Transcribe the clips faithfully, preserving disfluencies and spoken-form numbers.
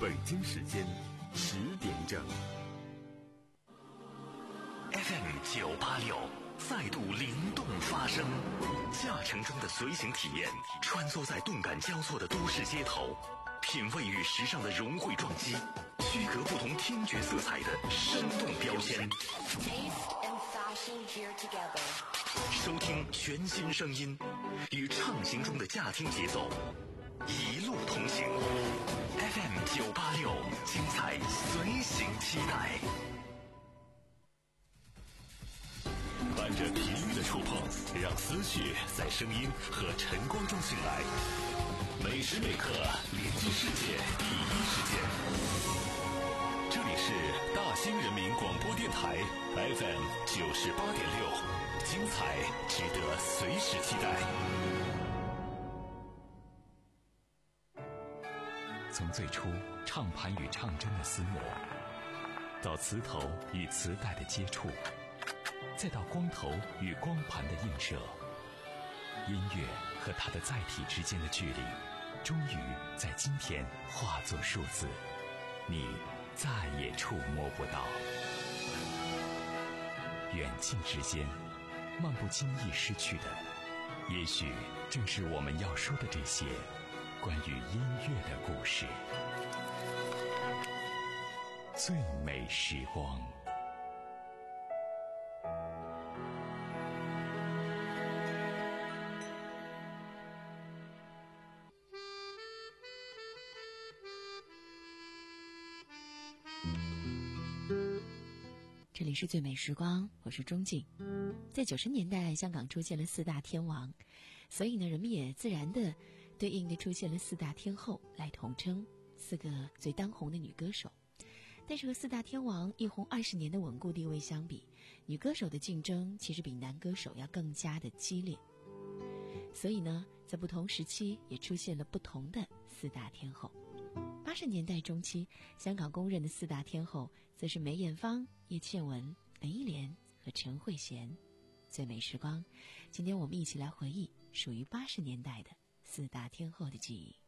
北京时间十点整。 F M 九八六再度灵动发声，驾乘中的随行体验，穿梭在动感交错的都市街头，品味与时尚的融汇撞击，区隔不同听觉色彩的生动标签。收听全新声音，与畅行中的驾听节奏，一路同行。F M 九八六，精彩随行期待。伴着频率的触碰，让思绪在声音和晨光中醒来。每时每刻连接世界第一时间。这里是大兴人民广播电台 F M 九十八点六，精彩值得随时期待。从最初唱盘与唱针的厮磨，到磁头与磁带的接触，再到光头与光盘的映射，音乐和它的载体之间的距离，终于在今天化作数字，你再也触摸不到。远近之间，漫不经意失去的，也许正是我们要说的这些关于音乐的故事。最美时光。 这里是最美时光，我是钟静。在九十年代，香港出现了四大天王，所以呢，人们也自然的对应的出现了四大天后来统称四个最当红的女歌手。但是和四大天王一红二十年的稳固地位相比，女歌手的竞争其实比男歌手要更加的激烈。所以呢，在不同时期也出现了不同的四大天后。八十年代中期，香港公认的四大天后则是梅艳芳、叶倩文、林忆莲和陈慧娴。最美时光，今天我们一起来回忆属于八十年代的四大天后的记忆。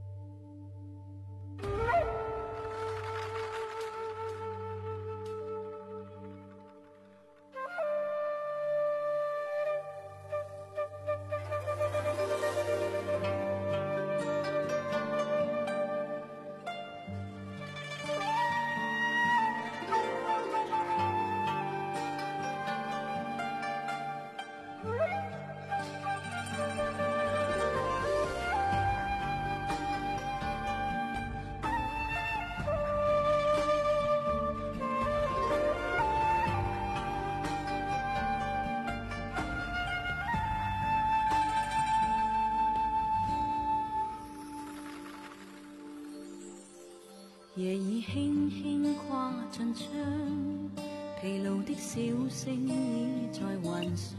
夜已輕輕跨進窗，疲勞的小星已在雲上，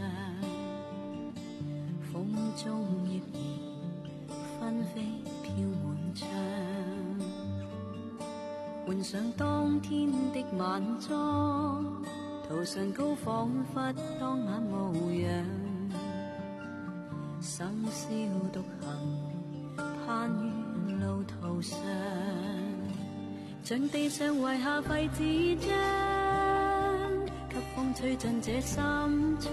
風中葉兒紛飛飄滿窗，換上當天的晚裝，塗上膏彷彿當晚模樣，生肖獨行攀於路途上，像地上遺下廢紙張，給風吹進這心窗，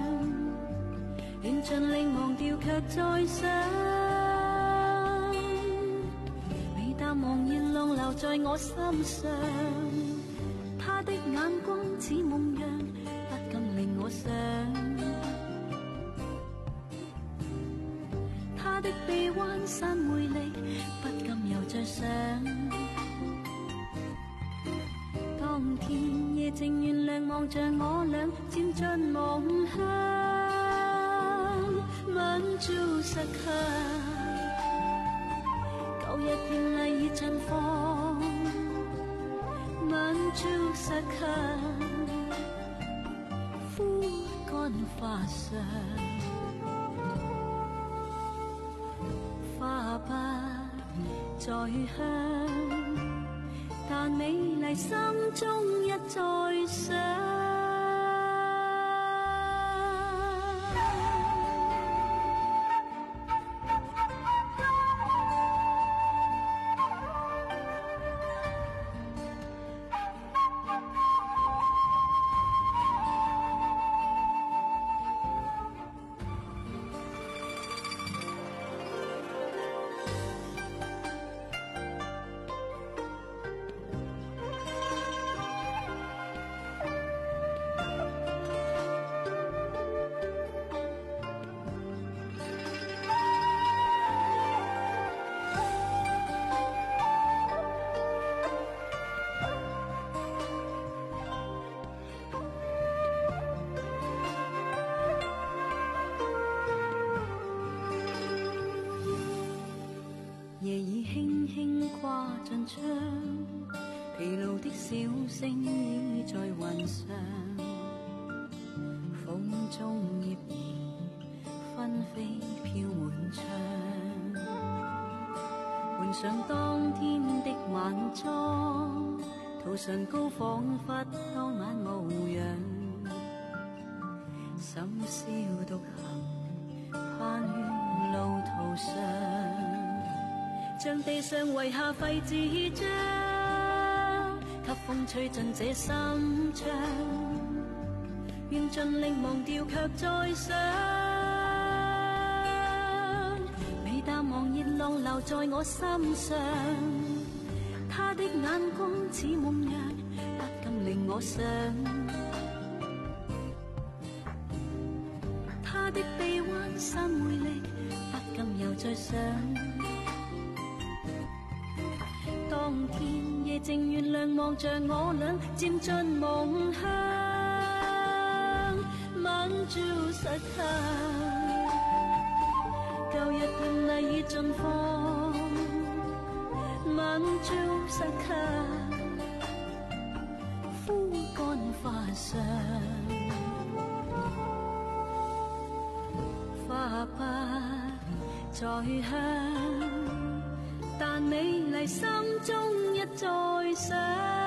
緣盡令忘掉卻再想，微淡茫然浪留在我心上，他的眼光似夢樣，不禁令我想，他的臂彎散魅力，不禁又再想，當天夜靜原諒望着我倆漸進夢鄉，吻住實強，舊日豔麗已綻放，吻住實強，枯乾花上，花不再香，但美麗心中一再想。 已輕輕掛進窗，疲勞的小星已在雲上，風中葉兒紛飛飄滿窗，換上當天的晚裝，途上高仿佛當晚模樣，深宵獨行攀於路途上，像地上遺下廢紙張，給風吹進這心窗，願盡力忘掉卻再想，每淡忘熱浪留在我心上，他的眼光似夢樣，不禁令我想，他的臂彎散回力，不禁又再想，當天夜靜原諒望着我倆漸進夢鄉，晚照實香，舊日艷麗已盡放，晚照實香，枯乾花上，花不再香，但美麗心中一再想。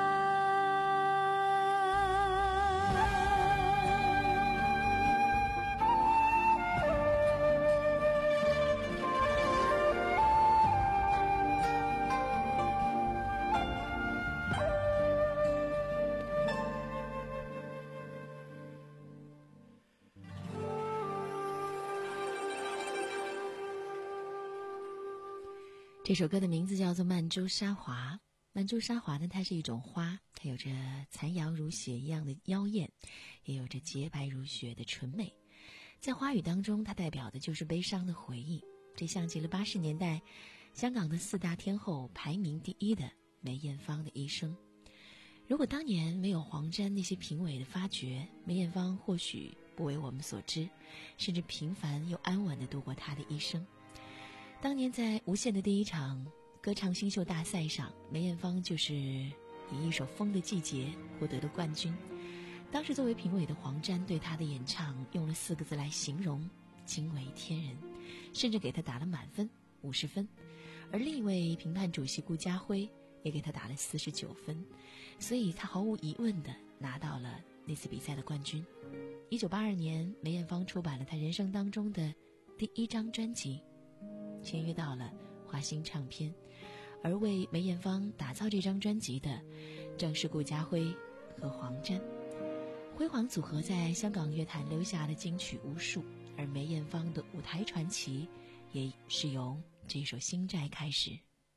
这首歌的名字叫做《曼珠沙华》。曼珠沙华呢，它是一种花，它有着残阳如血一样的妖艳，也有着洁白如雪的纯美。在花语当中，它代表的就是悲伤的回忆。这像极了八十年代香港的四大天后排名第一的梅艳芳的一生。如果当年没有黄沾那些评委的发掘，梅艳芳或许不为我们所知，甚至平凡又安稳地度过她的一生。当年在无线的第一场歌唱新秀大赛上，梅艳芳就是以一首《风的季节》获得了冠军。当时作为评委的黄沾对她的演唱用了四个字来形容：惊为天人，甚至给她打了满分五十分。而另一位评判主席顾嘉辉也给她打了四十九分，所以她毫无疑问地拿到了那次比赛的冠军。一九八二年，梅艳芳出版了她人生当中的第一张专辑，签约到了华星唱片，而为梅艳芳打造这张专辑的正是顾嘉辉和黄沾。辉煌组合在香港乐坛留下了金曲无数，而梅艳芳的舞台传奇也是由这首《心债》开始。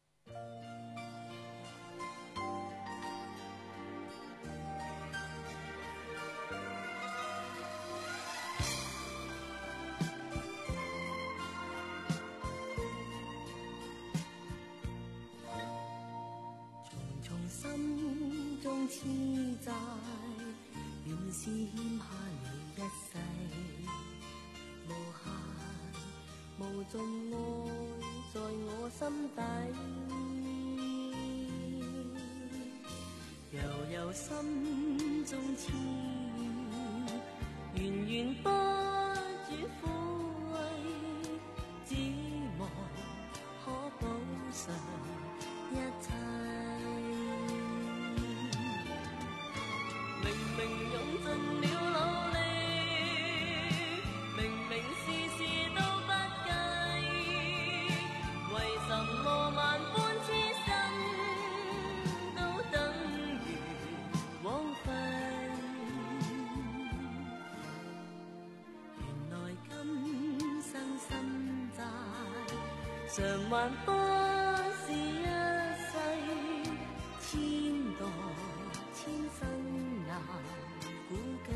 心中痴債，原是欠下你一世，無限無盡愛在我心底，悠悠心中痴意，源源不絕撫慰，指望可補償一切。明明用盡了努力，明明事事都不計，為什麼萬般痴心都等於枉費？原來今生心債償還不是一世，千代千生難估計。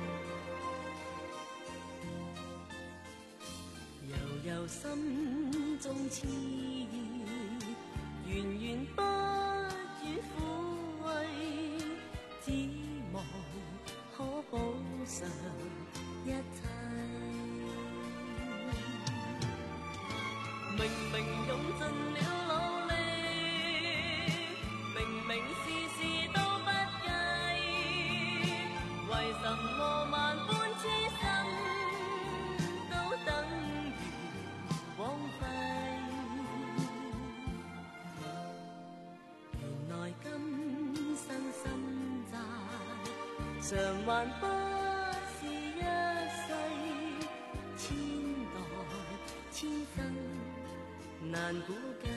悠悠心中痴意，源源不絕撫慰，只望可補償一切。明明用盡了努力，明明事事都不計，為什麼萬般痴心都等於枉費？原來今生心債償還不是一世，千代千生難估計。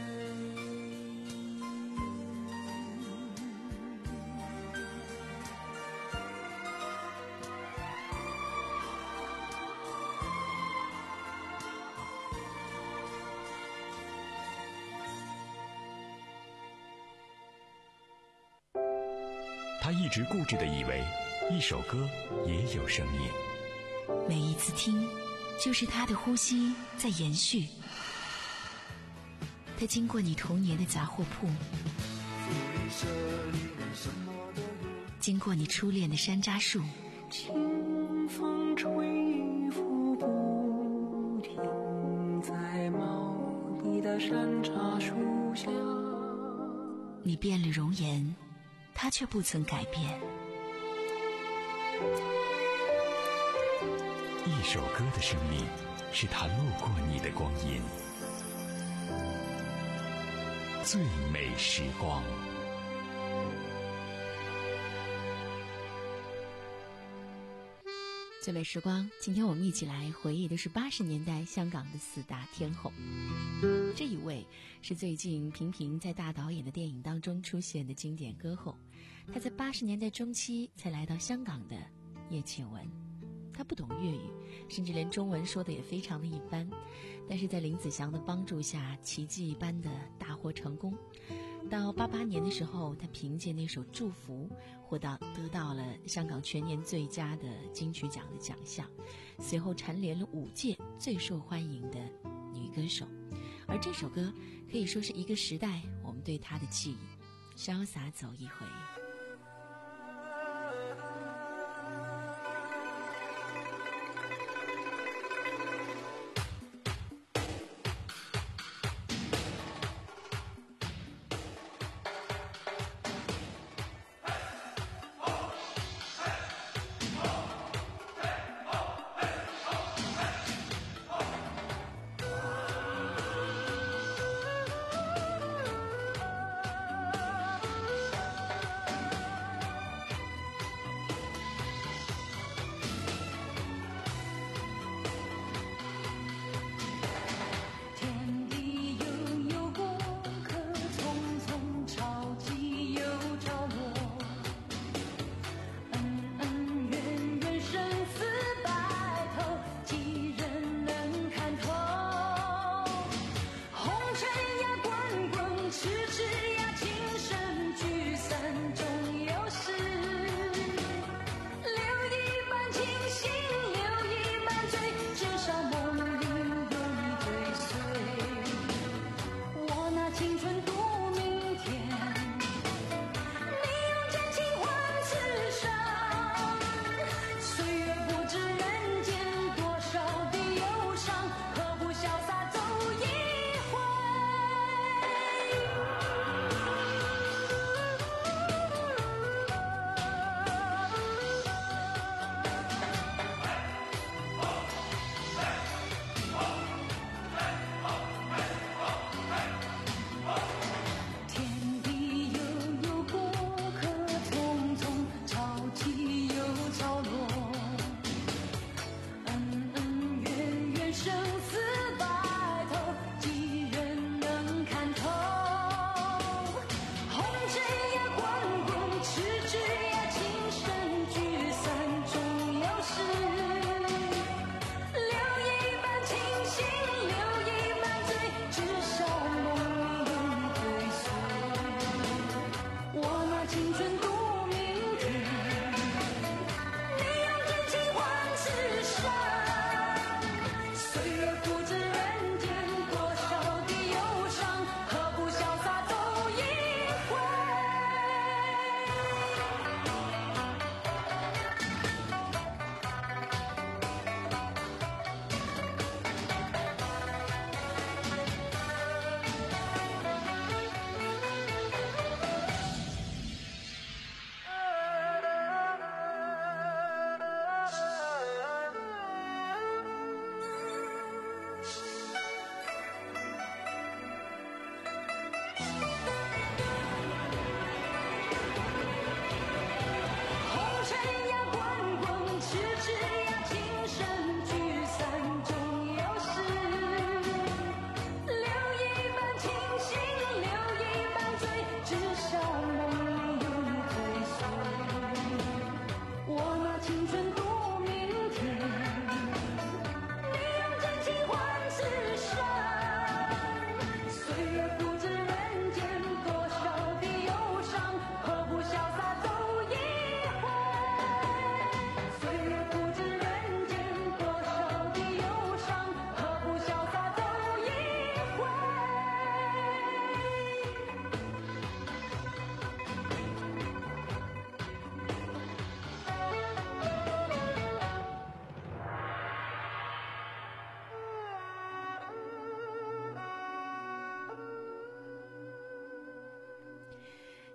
他一直固执地以为一首歌也有生命， 每一次听就是他的呼吸在延续。他经过你童年的杂货铺，经过你初恋的山楂树， 清风吹拂不停，在茂密的山楂树下。 你变了容颜，他却不曾改变。 一首歌的生命，是他路过你的光阴。最美时光。 最美时光，今天我们一起来回忆的是八十年代香港的四大天后。这一位是最近频频在大导演的电影当中出现的经典歌后，她在八十年代中期才来到香港的叶倩文。她不懂粤语，甚至连中文说的也非常的一般，但是在林子祥的帮助下，奇迹一般的大获成功。到八八年的时候，她凭借那首《祝福》获到得到了香港全年最佳的金曲奖的奖项，随后蝉联了五届最受欢迎的女歌手。而这首歌可以说是一个时代我们对她的记忆，潇洒走一回。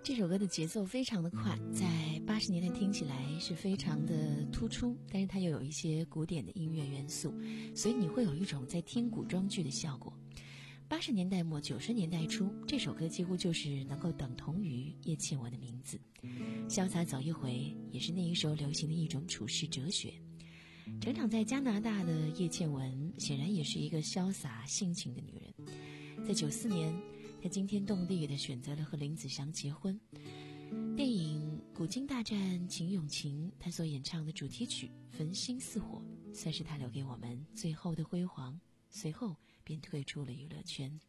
这首歌的节奏非常的快，在八十年代听起来是非常的突出，但是它又有一些古典的音乐元素，所以你会有一种在听古装剧的效果。八十年代末九十年代初，这首歌几乎就是能够等同于叶倩文的名字。潇洒走一回也是那一时候流行的一种处世哲学。成长在加拿大的叶倩文显然也是一个潇洒性情的女人。在九四年，她惊天动地地选择了和林子祥结婚。电影《古今大战秦俑情》，她所演唱的主题曲《焚心似火》算是她留给我们最后的辉煌，随后便退出了娱乐圈。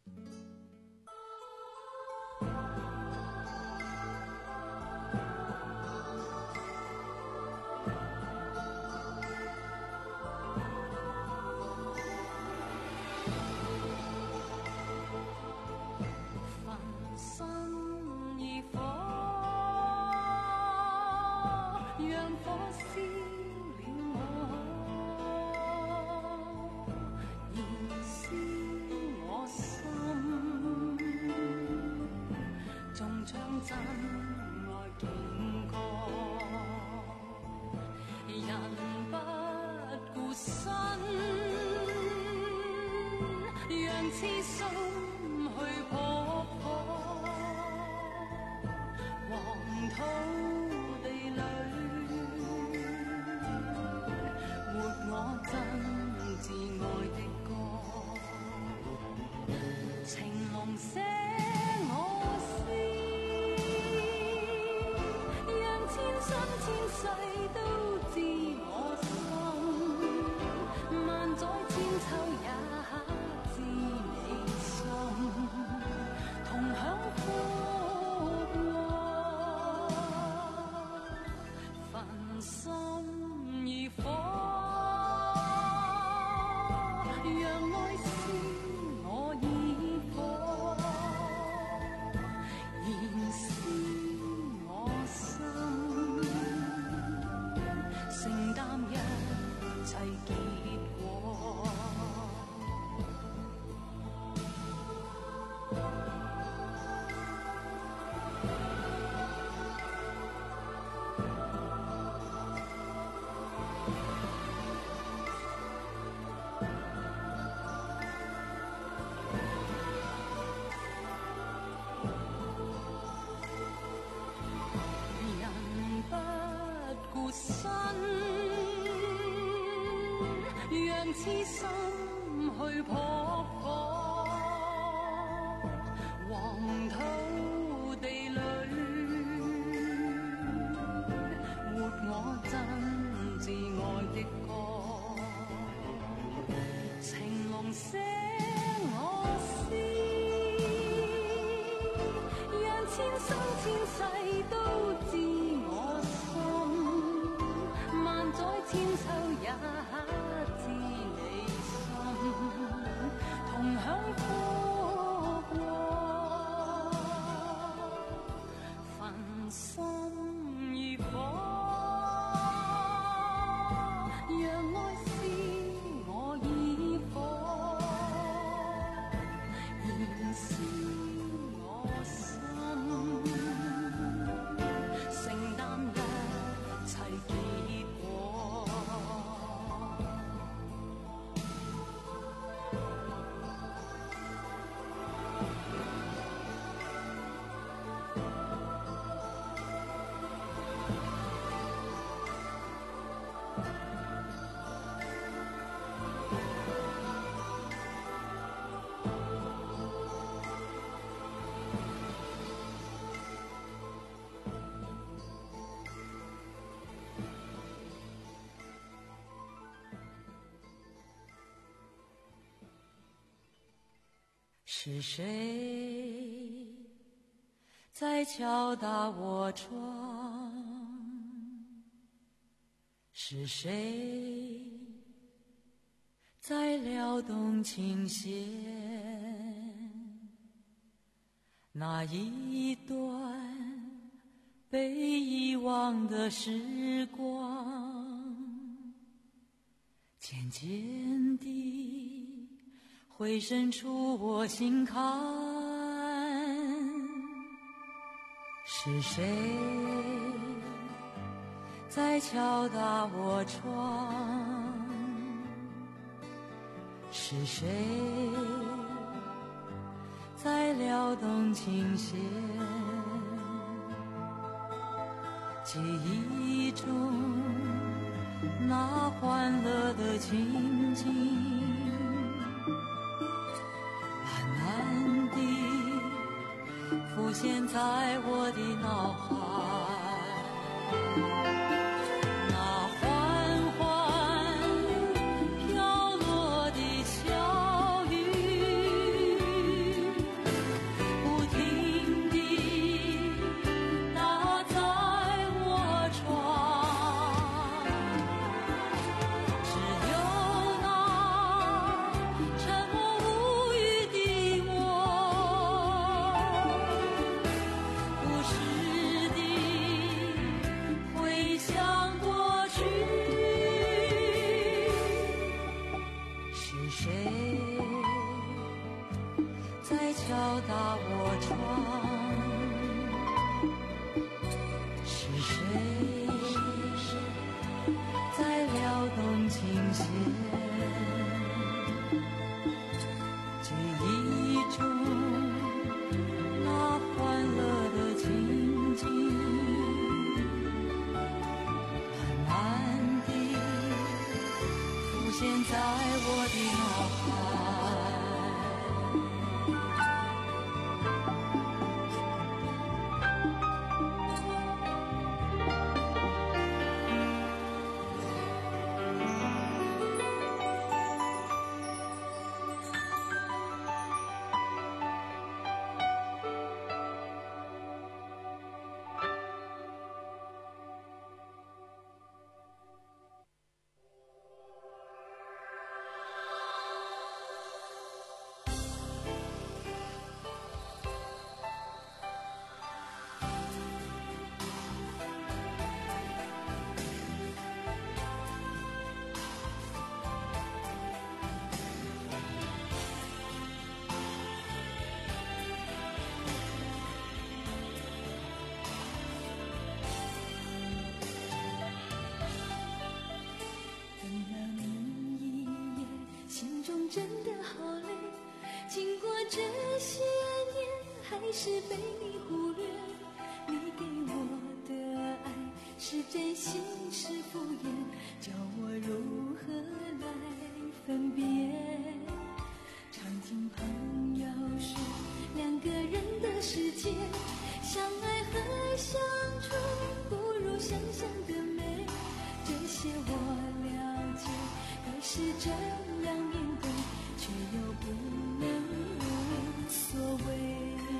痴心去撲火，黃土地裏活我真摯愛的歌，情濃寫我詩，讓千生千世都知我心，萬載千秋也同享福禍，焚心如火，讓愛是我以火，燃燒我心，承擔一切結果。是谁在敲打我窗？是谁在撩动琴弦？那一段被遗忘的时光，渐渐地回渗出我心坎， 是谁在敲打我窗？是谁在撩动琴弦？记忆中那欢乐的情景，慢慢地浮现在我的脑海。那缓缓飘落的小雨，不停地打在我窗。只有那沉默无语的我，不时地回想过去。是谁在敲打我窗？是谁在撩动琴弦？记忆中那欢乐的情景，慢慢地浮现在我的脑海。 真的好累，经过这些年还是被你忽略。你给我的爱是真心是敷衍，叫我如何来分辨？常听朋友说两个人的世界，相爱和相处不如想象的美。这些我了解，可是这样面对却又不能无所谓。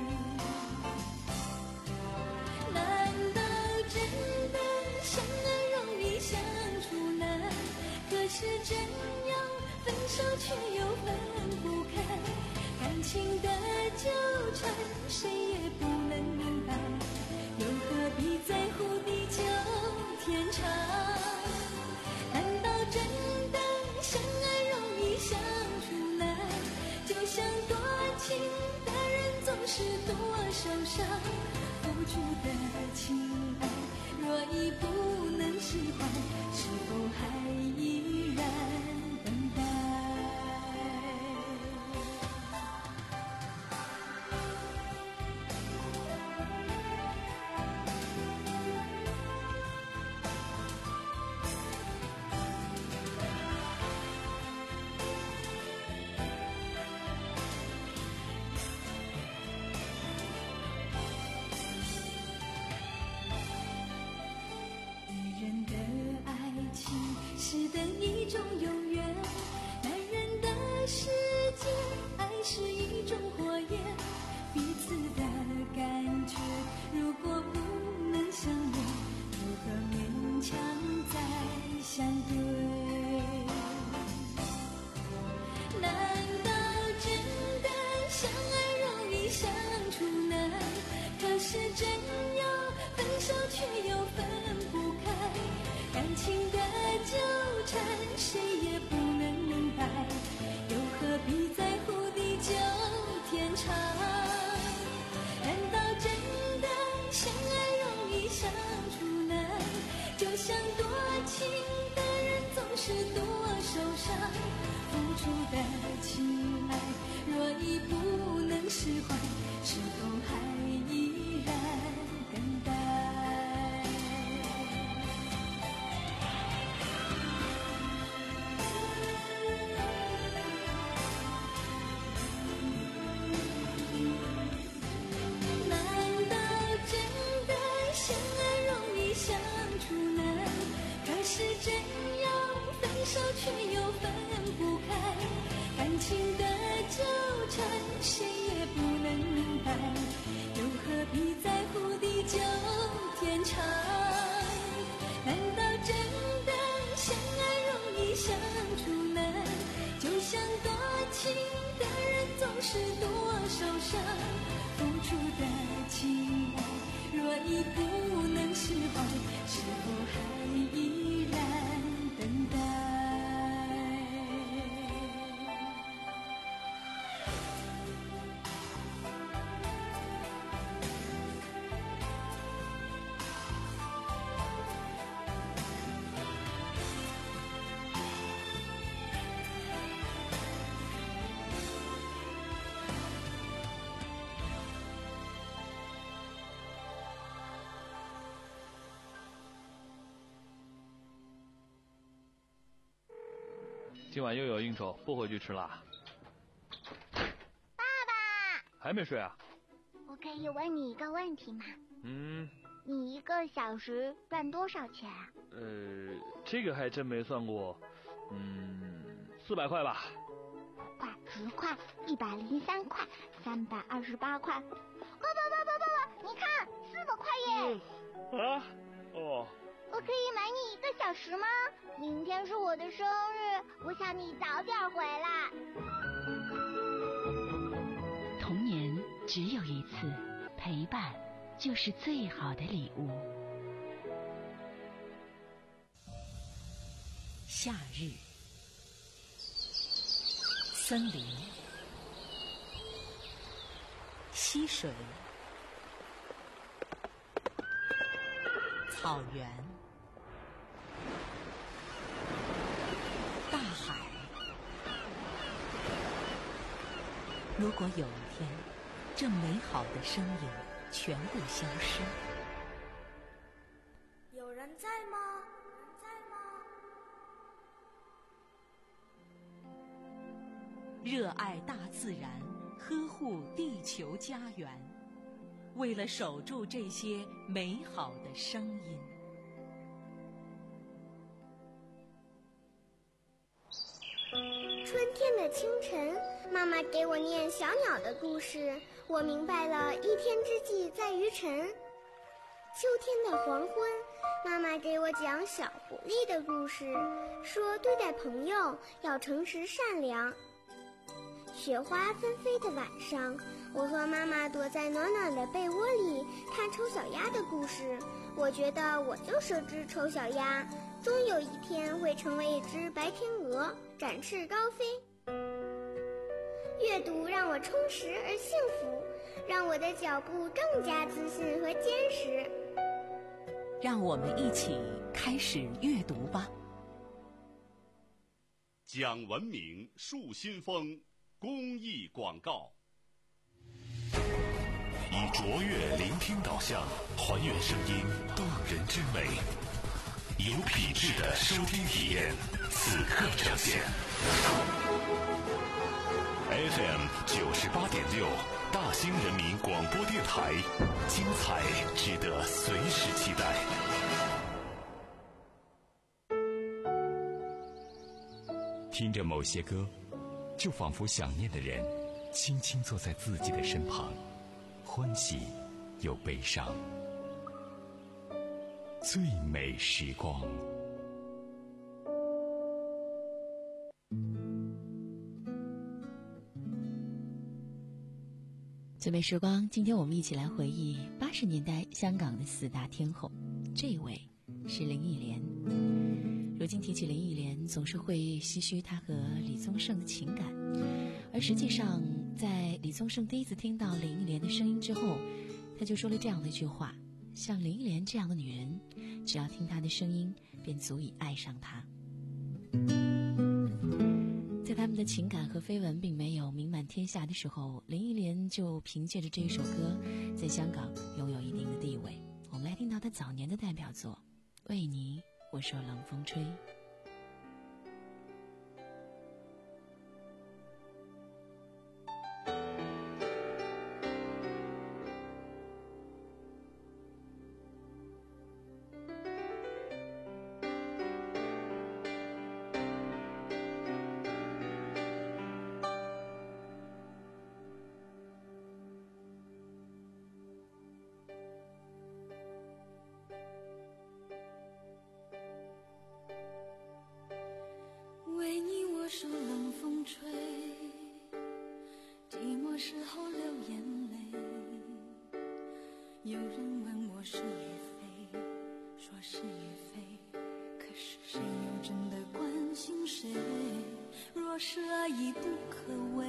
难道真的相爱容易相处难？可是这样分手却又分不开，感情的纠缠谁也不能明白，又何必在乎地久天长？难道真的相爱容易相处难？就像多情的人总是多受伤，付出的情爱若已不能释怀，是否还依然等待？女人的爱情是等一种永远，男人的世界爱是一种火焰，彼此的感觉如果不能相恋，如何勉强再相对？难道真的相爱容易相处难？可是真要分手却又分不开，感情的纠缠谁也不能明白，又何必在乎地久天长？难道真的相爱上付出的情爱，若已不能释怀，是否还依然等待？ 今晚又有应酬，不回去吃啦。 爸爸， 还没睡啊？ 我可以问你一个问题吗？ 嗯。 你一个小时赚多少钱啊？ 呃，这个还真没算过。嗯，四百块吧。 五块、十块、一百零三块、三百二十八块。爸爸爸爸爸爸，你看，四百块耶！ 啊？哦。 我可以买你一个小时吗？明天是我的生日，我想你早点回来。 童年只有一次，陪伴就是最好的礼物。夏日，森林，溪水，草原，大海。如果有一天，这美好的声音全部消失， 有人在吗？人在吗？ 热爱大自然，呵护地球家园，为了守住这些美好的声音。 春天的清晨，妈妈给我念小鸟的故事，我明白了一天之计在于晨。秋天的黄昏，妈妈给我讲小狐狸的故事，说对待朋友要诚实善良。雪花纷飞的晚上，我和妈妈躲在暖暖的被窝里看丑小鸭的故事，我觉得我就是只丑小鸭，终有一天会成为一只白天鹅，展翅高飞。阅读让我充实而幸福，让我的脚步更加自信和坚实。 让我们一起开始阅读吧。 讲文明树新风公益广告。以卓越聆听导向，还原声音动人之美，有品质的收听体验，此刻呈现。F M 九十八点六，大兴人民广播电台，精彩值得随时期待。 听着某些歌，就仿佛想念的人轻轻坐在自己的身旁，欢喜又悲伤。最美时光。 最美时光，今天我们一起来回忆八十年代香港的四大天后。这一位是林忆莲。如今提起林忆莲，总是会唏嘘她和李宗盛的情感，而实际上，在李宗盛第一次听到林忆莲的声音之后，他就说了这样的一句话：像林忆莲这样的女人，只要听她的声音，便足以爱上她。在他们的情感和绯闻并没有名满天下的时候，林忆莲就凭借着这一首歌在香港拥有一定的地位。我们来听到她早年的代表作《为你我说冷风吹》。 有人问我是与非，说是与非，可是谁又真的关心谁？若是爱已不可为，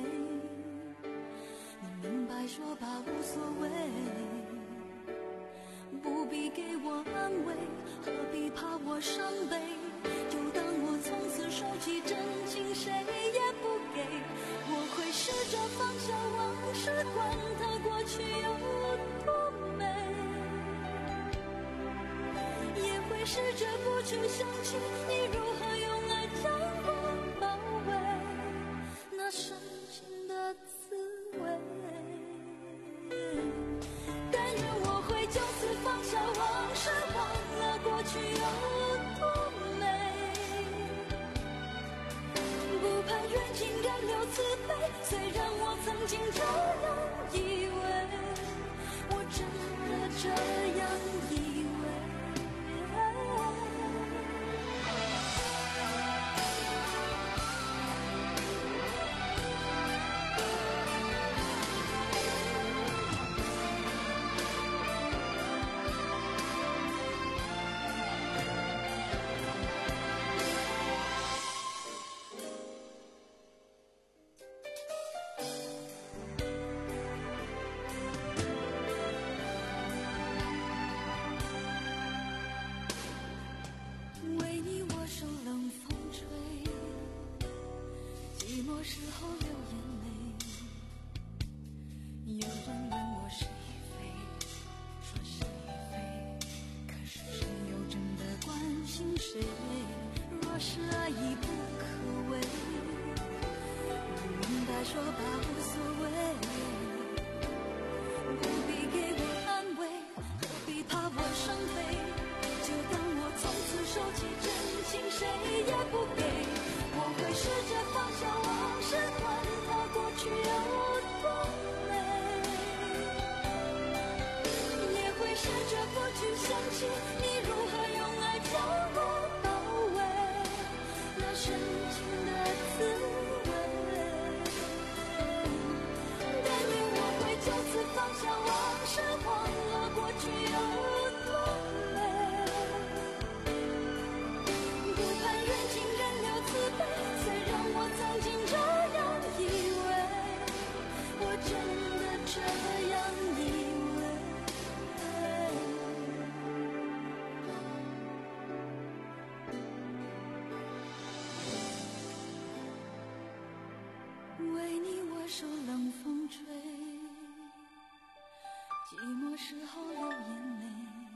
你明白说吧无所谓，不必给我安慰，何必怕我伤悲？就当我从此收起真情，谁也不给。我会试着放下往事，管它过去有多美，也会试着不去想起你如何用爱将我包围，那深情的滋味。但愿我会就此放下往事，忘了过去有多美，不盼缘尽仍留慈悲。虽然我曾经这样以为，我真的这样以为。为你我受冷风吹，寂寞时候流眼泪。有人问我是与非，说是与非，可是谁又真的关心谁？若是爱已不可为，你明白说吧无所谓，不必给我安慰，何必怕我伤悲？就当我从此收起真情，谁也不给。我会试着放下往事，管它过去有多美，也会试着不去想起你如何用爱将我包围，那深情的滋味。但愿我会就此放下往事，忘了过去有多美，不盼缘尽仍留慈悲。虽然我曾经这样以为，我真的这样以为。为你我受冷风吹，寂寞时候流眼泪。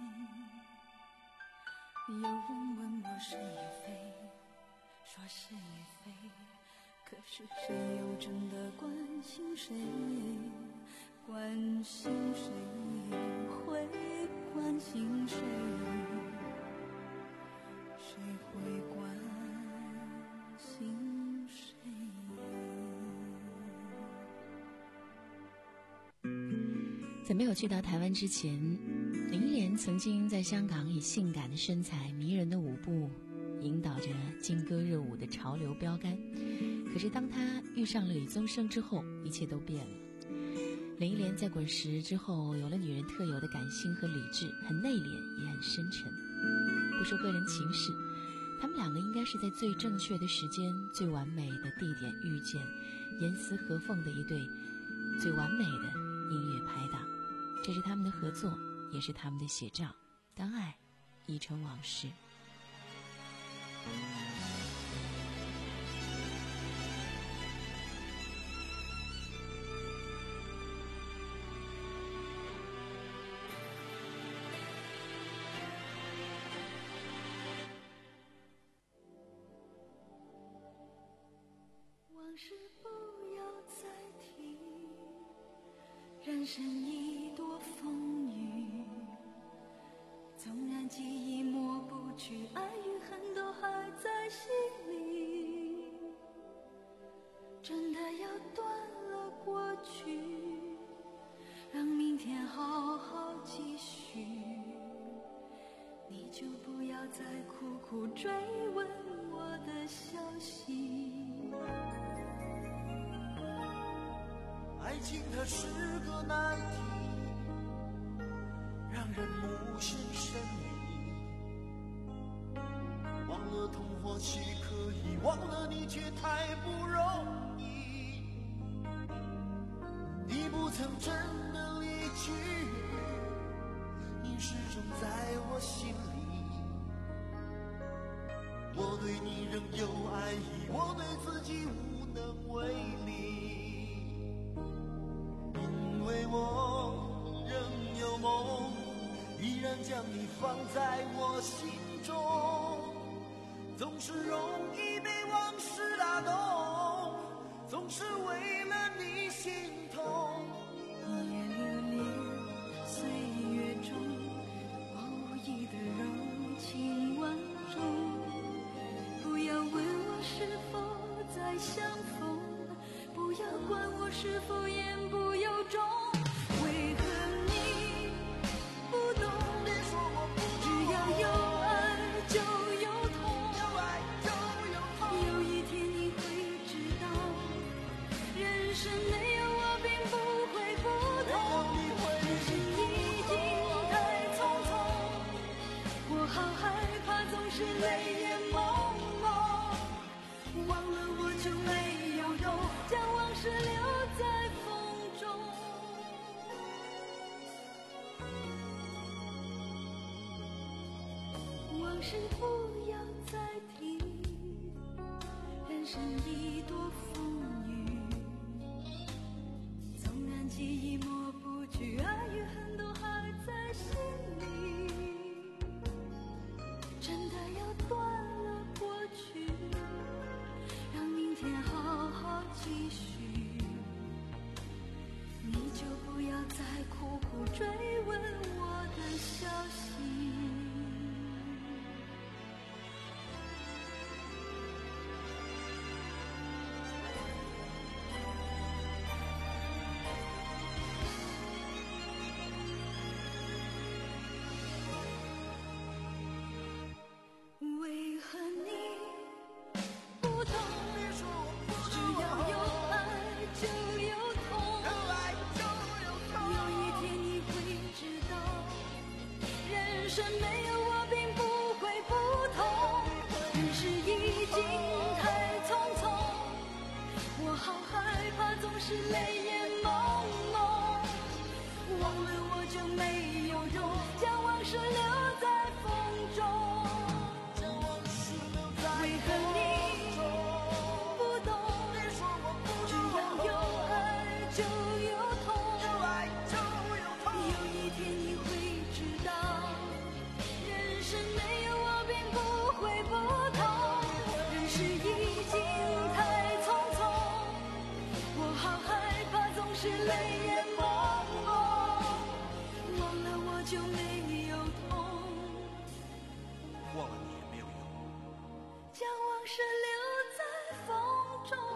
有人问我是与非，说是与非，可是谁又真的关心谁？关心谁？会关心谁？谁会关心谁？ 在没有去到台湾之前，林忆莲曾经在香港以性感的身材、迷人的舞步引导着劲歌热舞的潮流标杆。可是当她遇上了李宗盛之后，一切都变了。林忆莲在滚石之后有了女人特有的感性和理智，很内敛也很深沉。不说个人情事，他们两个应该是在最正确的时间、最完美的地点遇见，严丝合缝的一对最完美的音乐拍档。这是他们的合作，也是他们的写照。当爱已成往事。 往事不要再提，人生已多风雨，纵然记忆抹不去，爱与恨都还在心里。真的要断了过去，让明天好好继续，你就不要再苦苦追问我的消息。 爱情它是个难题， 让人目眩神迷。忘了痛或许可以，忘了你却太不容易。你不曾真的离去，你始终在我心里。我对你仍有爱意，我对自己无能为力，因为我仍有梦，依然将你放在我心中，总是容易被往事打动，总是为了你心痛。 一夜流连岁月中，无意的柔情万种。不要问我是否再相逢，不要管我是否言不由衷。为何你不懂？只要有爱就有痛，有一天你会知道，人生没有我并不会不同。人生已经太匆匆，我好害怕总是泪眼朦胧，忘了我就没有用，将往事留在风中。往事不要再提，人生已多风雨，纵然记忆抹不去，爱与恨都还在心里。真的要断了过去，让明天好好继续，你就不要再苦苦追问我的消息。为何你不懂？只要有爱就有痛，有一天你会知道，人生没有我并不会不同。人世已经太匆匆，我好害怕总是泪眼朦胧，忘了我就没有用，将往事留在风中。为何你不懂？只要有爱就有痛，有一天你会知道，人生没有我并不会不同。人世已经太匆匆，我好害怕总是泪眼朦胧，忘了我就没有痛， 忘了你也没有用。 将往事留在风中。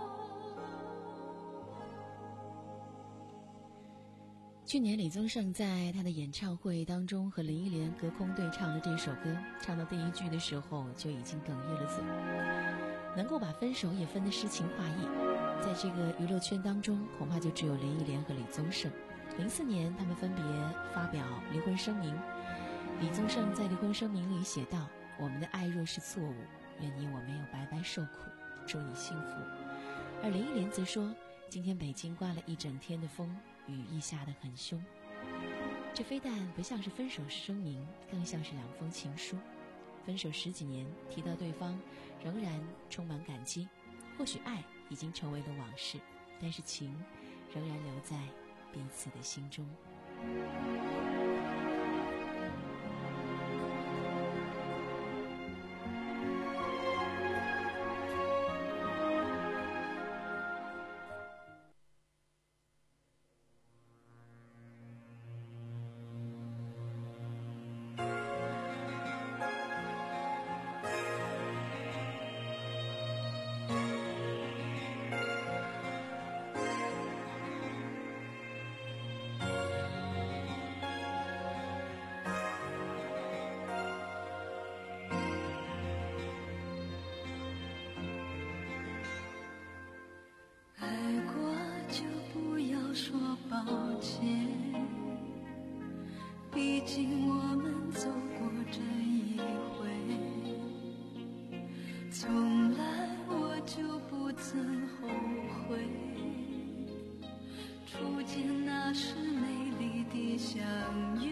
去年李宗盛在他的演唱会当中和林忆莲隔空对唱了这首歌，唱到第一句的时候就已经哽咽了嘴。能够把分手也分得诗情画意，在这个娱乐圈当中恐怕就只有林忆莲和李宗盛。零四年他们分别发表离婚声明，李宗盛在离婚声明里写道：我们的爱若是错误，愿你我没有白白受苦，祝你幸福。而林忆莲则说，今天北京刮了一整天的风，雨亦下得很凶。这非但不像是分手声明，更像是两封情书。分手十几年，提到对方仍然充满感激，或许爱已经成为了往事，但是情仍然留在彼此的心中。 抱歉，比竟我们走过这一回，从来我就不曾后悔。初见那时美丽的相约，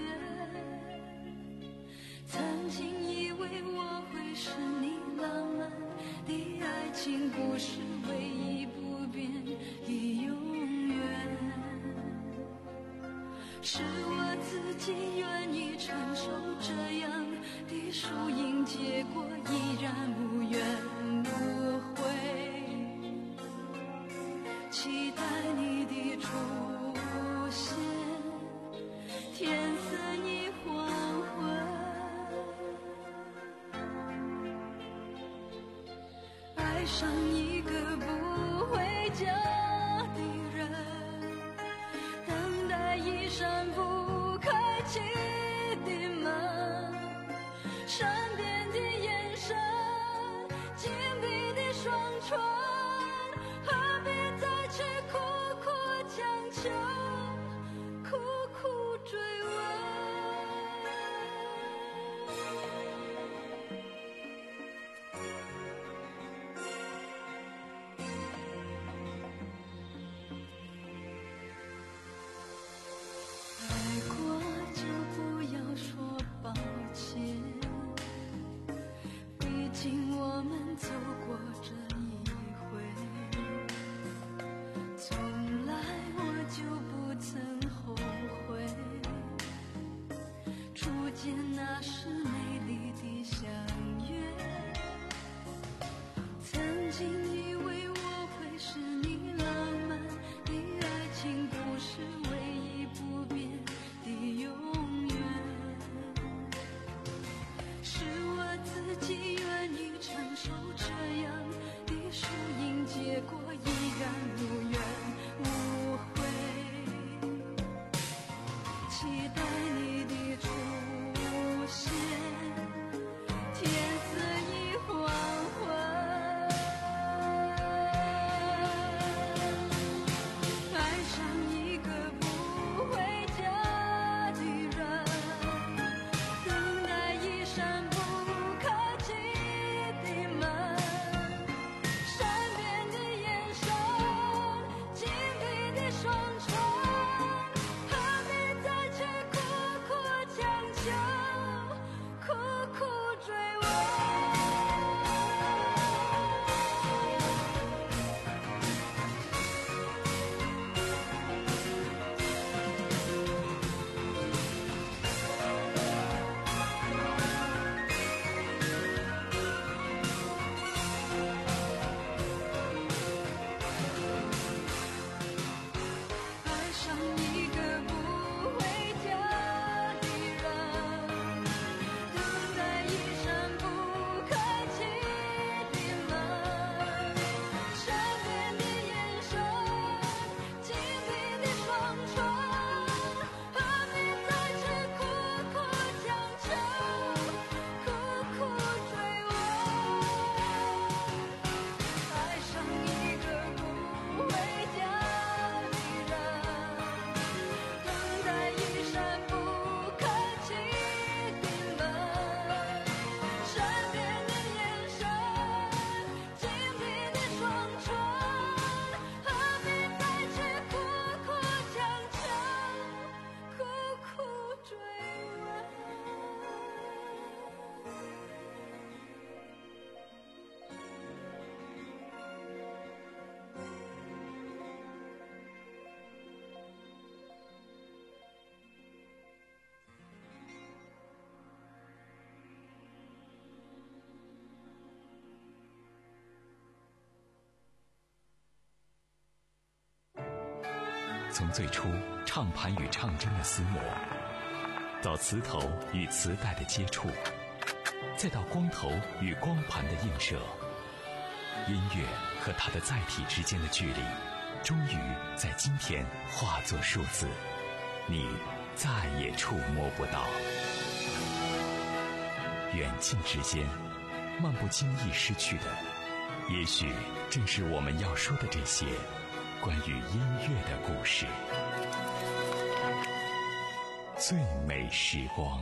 曾经以为我会是你浪漫的爱情故事，唯一不变的永远。是我自己愿意承受这样的输赢结果，依然无怨无悔，期待你的出现，天色已黄昏，爱上一个不回家的人，等待一扇不开启的门，善变的眼神，紧闭的双唇，何必再去苦苦强求，苦苦追问。爱过就不要说抱歉，毕竟我们走过这一回，从来我就不曾后悔。初见那时美丽的相约，曾经以为我会是你浪漫的爱情故事，唯一不变的永远。是我自己愿意承受这样的输赢结果，依然无怨无悔，期待你的出现，天色已黄昏，爱上一个不回家的人，等待一扇不开启的门，善变的眼神，紧闭的双唇，何必再去苦苦强求，苦苦追问。爱上一个不回家的人，等待一扇不开启的门，善变的眼神，紧闭的双唇，何必再去苦苦强求，苦苦追问。爱上一个不回家的人，等待一扇不开启的门，善变的眼神，紧闭的双唇，何必再去苦苦强求，苦苦追问。 从最初唱盘与唱针的厮磨，到磁头与磁带的接触，再到光头与光盘的映射，音乐和它的载体之间的距离，终于在今天化作数字，你再也触摸不到。远近之间，漫不经意失去的，也许正是我们要说的这些关于音乐的故事。 最美时光。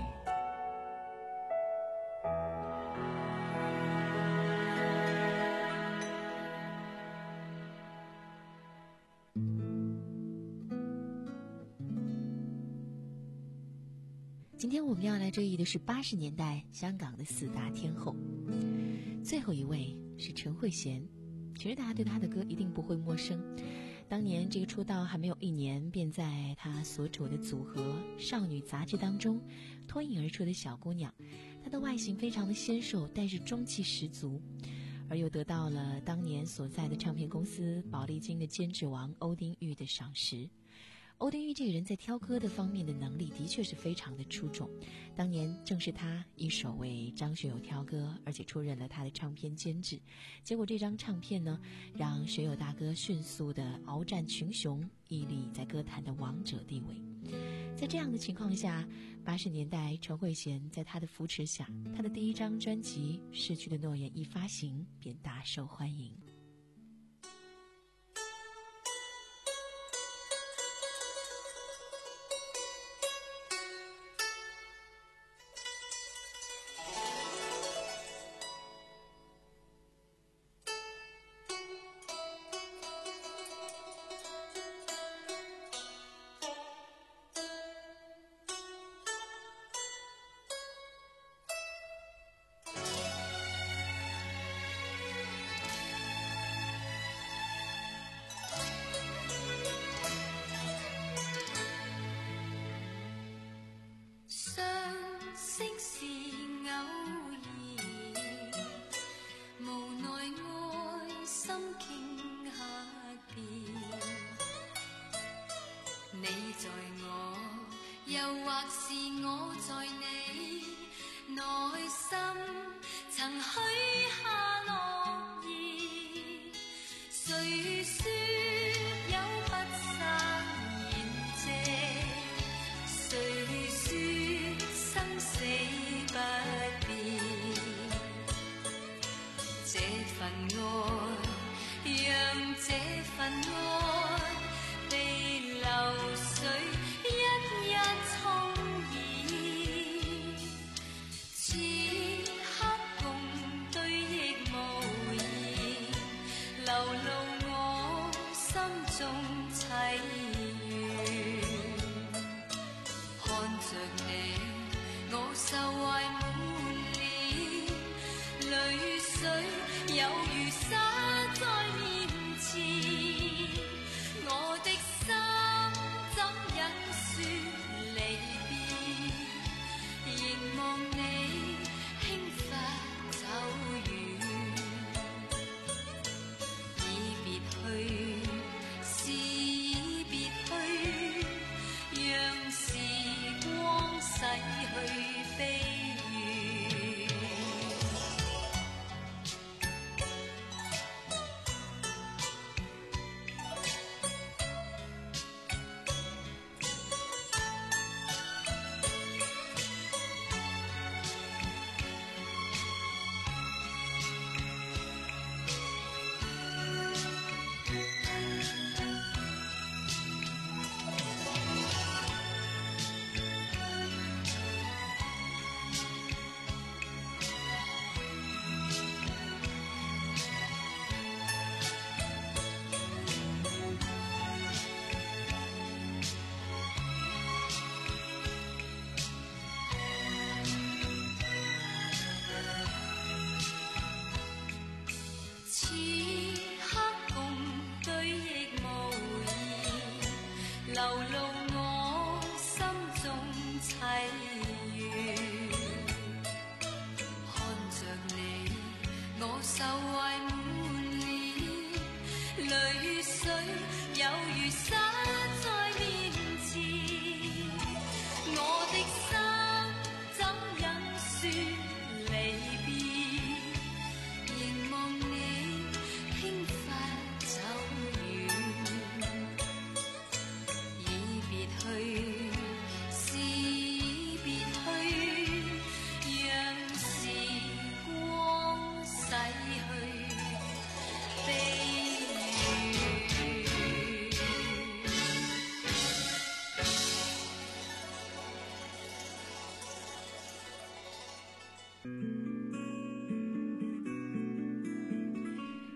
今天我们要来追忆的是八十年代香港的四大天后，最后一位是陈慧娴。其实大家对她的歌一定不会陌生，当年这个出道还没有一年，便在她所处的组合《少女》杂志当中脱颖而出的小姑娘。她的外形非常的纤瘦，但是中气十足，而又得到了当年所在的唱片公司宝丽金的监制王欧丁玉的赏识。欧丁玉这个人在挑歌的方面的能力的确是非常的出众，当年正是他一手为张学友挑歌，而且出任了他的唱片监制。结果这张唱片呢，让学友大哥迅速的鏖战群雄，屹立在歌坛的王者地位。在这样的情况下，八十年代陈慧娴在他的扶持下，他的第一张专辑《逝去的诺言》一发行便大受欢迎。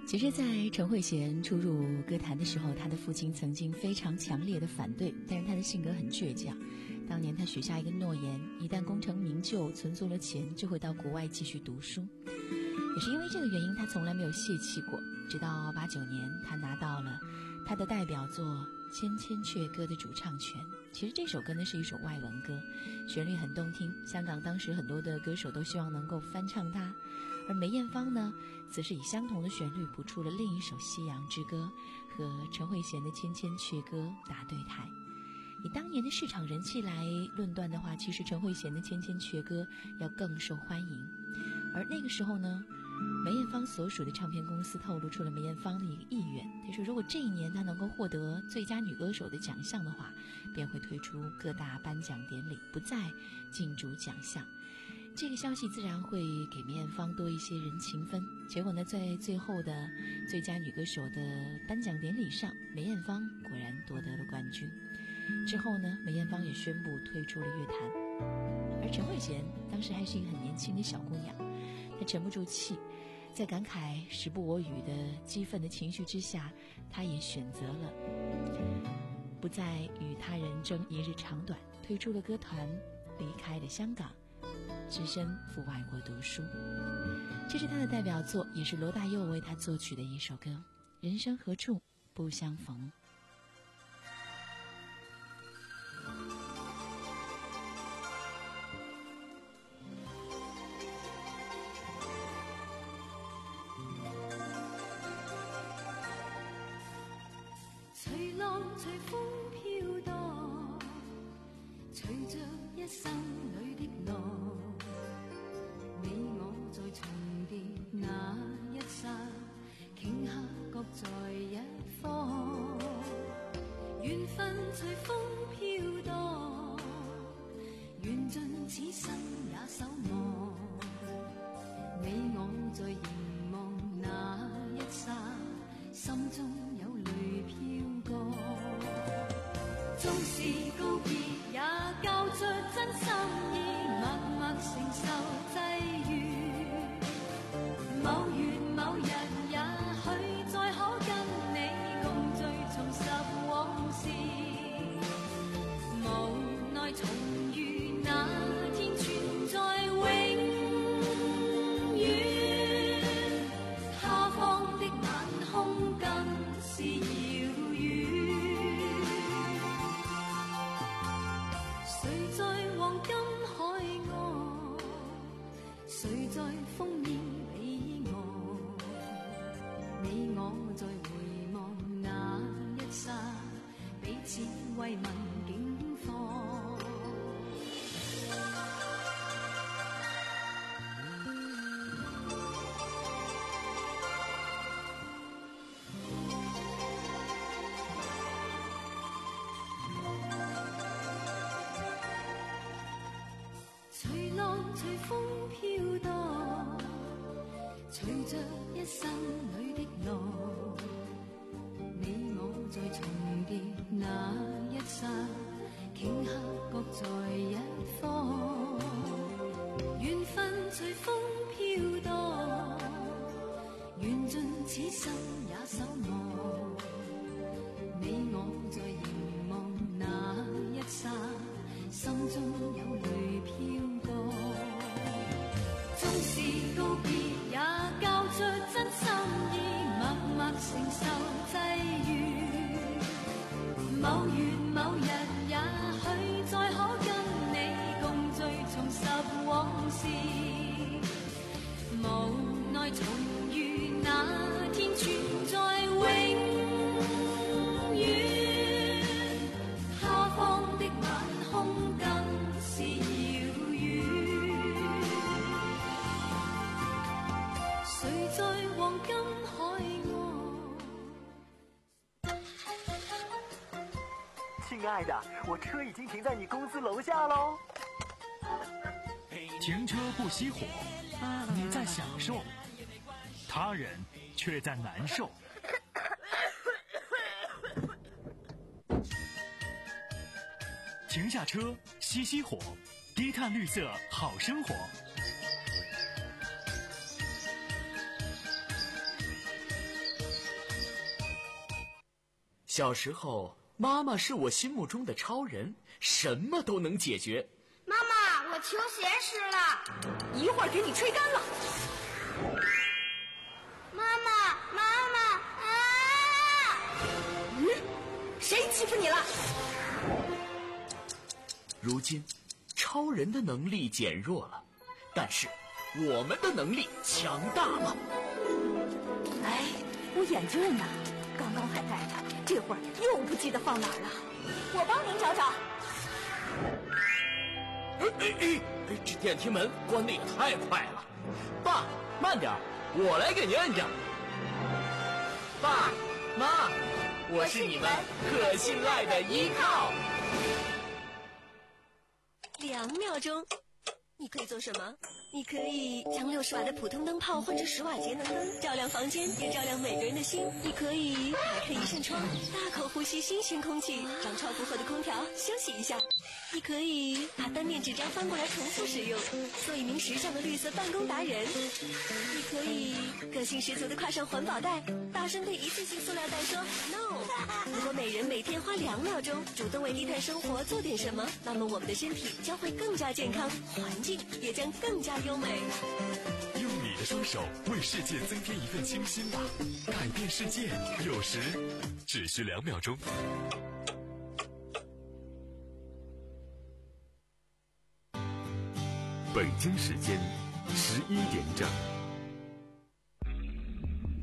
其实在陈慧娴初入歌坛的时候，她的父亲曾经非常强烈的反对，但是她的性格很倔强。当年她许下一个诺言，一旦功成名就，存足了钱，就会到国外继续读书。也是因为这个原因，她从来没有泄气过。直到八九年，她拿到了她的代表作《千千阙歌》的主唱权。其实这首歌呢是一首外文歌，旋律很动听，香港当时很多的歌手都希望能够翻唱它。而梅艳芳呢，则是以相同的旋律谱出了另一首《西洋之歌》，和陈慧娴的《千千阙歌》打对台。以当年的市场人气来论断的话，其实陈慧娴的《千千阙歌》要更受欢迎。而那个时候呢，梅艳芳所属的唱片公司透露出了梅艳芳的一个意愿，他说如果这一年她能够获得最佳女歌手的奖项的话，便会推出各大颁奖典礼，不再竞逐奖项。这个消息自然会给梅艳芳多一些人情分。结果呢，在最后的最佳女歌手的颁奖典礼上，梅艳芳果然夺得了冠军。之后呢，梅艳芳也宣布退出了乐坛。而陈慧娴当时还是一个很年轻的小姑娘，她沉不住气，在感慨时不我与的激愤的情绪之下，她也选择了不再与他人争一日长短，退出了歌团，离开了香港，只身赴外国读书。这是他的代表作，也是罗大佑为他作曲的一首歌《人生何处不相逢》。 随浪随风飘荡，随着一生里的路，你我在重叠那一刹，頃刻各在一方。缘分随风飘荡，缘尽此生也守望。你我在凝望那一刹，心中有泪飘过。纵是告别，也交出真心意，默默承受際遇。某月某日，也許再可跟你共聚，重拾往事。無奈重遇那天，存在永遠。他方的晚空更是遙遠。誰在黃金海岸，誰在烽煙彼岸？你我在回望那一剎，彼此慰問境況。隨浪隨風飄蕩，隨着一生裏的路，你我在重疊那一剎，頃刻各在一方。緣分隨風飄蕩，緣盡此生也守望。你我在凝望那一剎，心中有淚飄過。縱是告別，也交出真心意，默默承受際遇。某月某日，也許再可跟你共聚，重拾往事。無奈重遇那天，存在永遠。他方的晚空更是遙遠。誰在黃金海岸？ 亲爱的，我车已经停在你公司楼下喽。 停车不熄火，你在享受，他人却在难受。停下车，熄熄火，低碳绿色好生活。 小时候，妈妈是我心目中的超人，什么都能解决。 妈妈，我球鞋湿了， 一会儿给你吹干了。 妈妈，妈妈啊！ 嗯，谁欺负你了？ 如今，超人的能力减弱了，但是我们的能力强大了。 哎，我眼镜呢？刚刚还戴着，这会儿又不记得放哪儿了。我帮您找找。 哎哎哎！这电梯门关得也太快了。爸，慢点，我来给您摁着。爸妈，我是你们可信赖的依靠。 两秒钟，你可以做什么？你可以将六十瓦的普通灯泡换成十瓦节能灯，照亮房间，也照亮每个人的心。你可以打开一扇窗，大口呼吸新鲜空气，让超负荷的空调休息一下。你可以把单面纸张翻过来重复使用，做一名时尚的绿色办公达人。你可以个性十足的跨上环保袋，大声对一次性塑料袋说 no。如果每人每天花两秒钟主动为低碳生活做点什么，那么我们的身体将会更加健康，环境也将更加优美。 用你的双手为世界增添一份清新吧，改变世界有时只需两秒钟。北京时间十一点整。